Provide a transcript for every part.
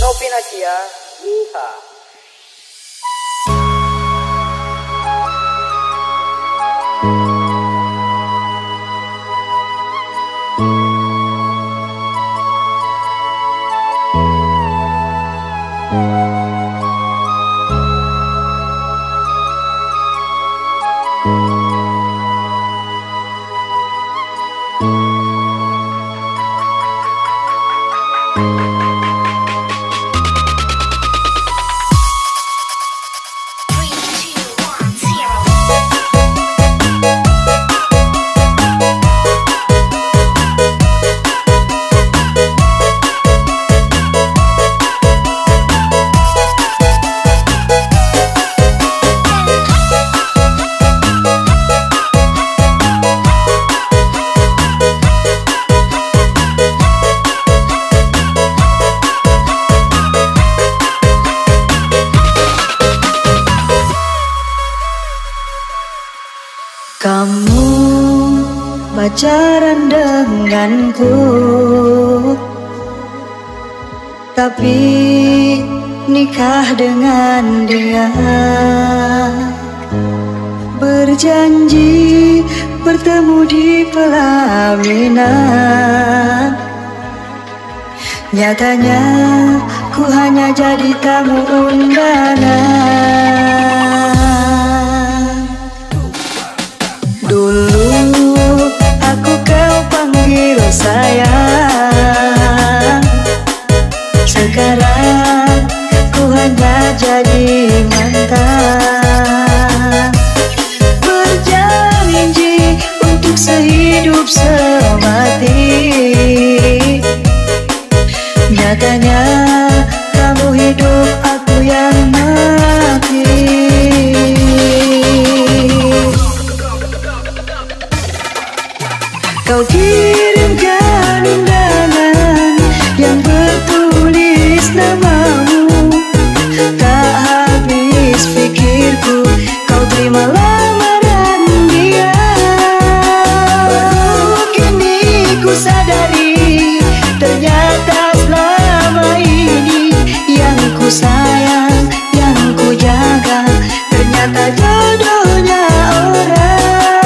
Novin Asia. Yeehaw. Kamu pacaran denganku, tapi nikah dengan dia. Berjanji bertemu di pelaminan, nyatanya ku hanya jadi tamu undangan. Dulu aku kau panggil sayang, sekarang ku hanya jadi mantan. Berjanji untuk sehidup semati, nyatanya kamu hidup aku yang mati. Kau kirimkan undangan yang bertulis namamu, tak habis pikirku kau terima lamaran dia. Baru kini ku sadari, ternyata selama ini yang ku sayang, yang ku jaga, ternyata jodohnya orang.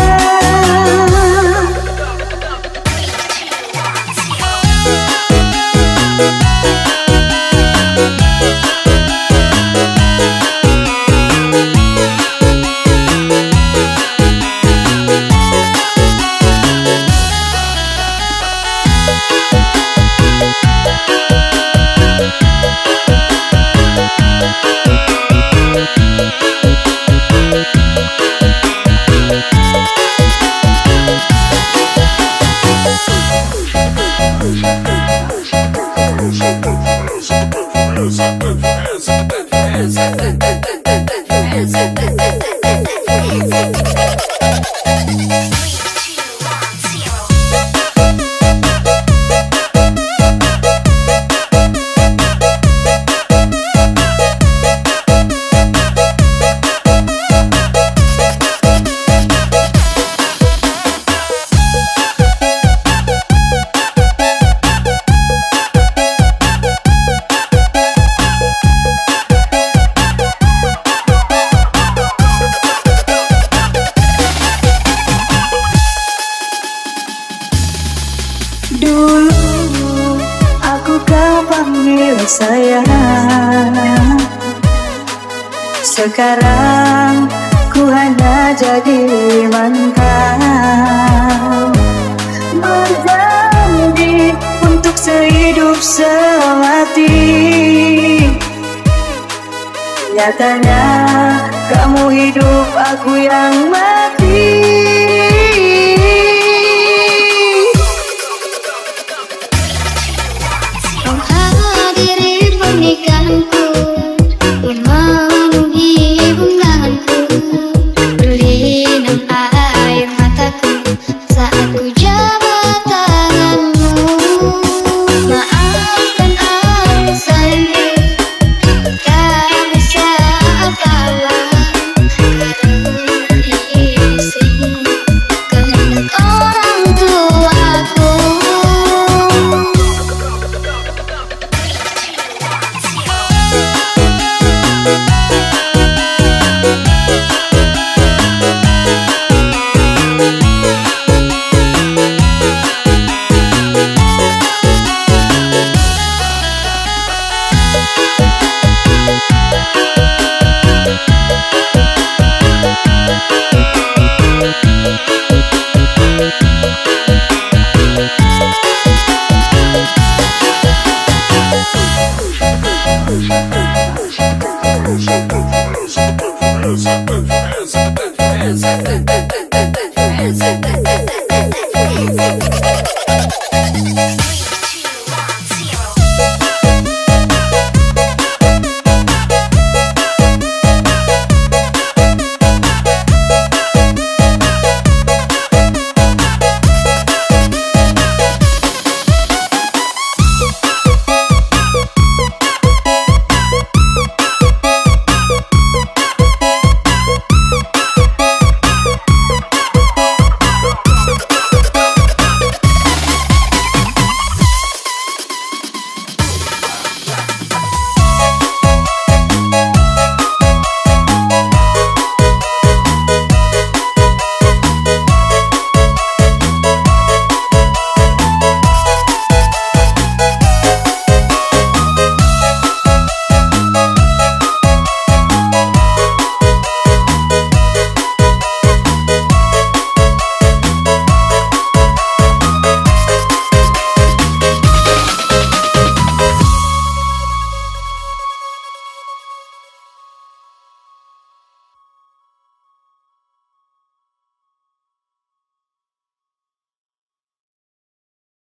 Dulu aku kau panggil sayang, sekarang ku hanya jadi mantan. Berjanji untuk sehidup semati, nyatanya kamu hidup aku yang mati.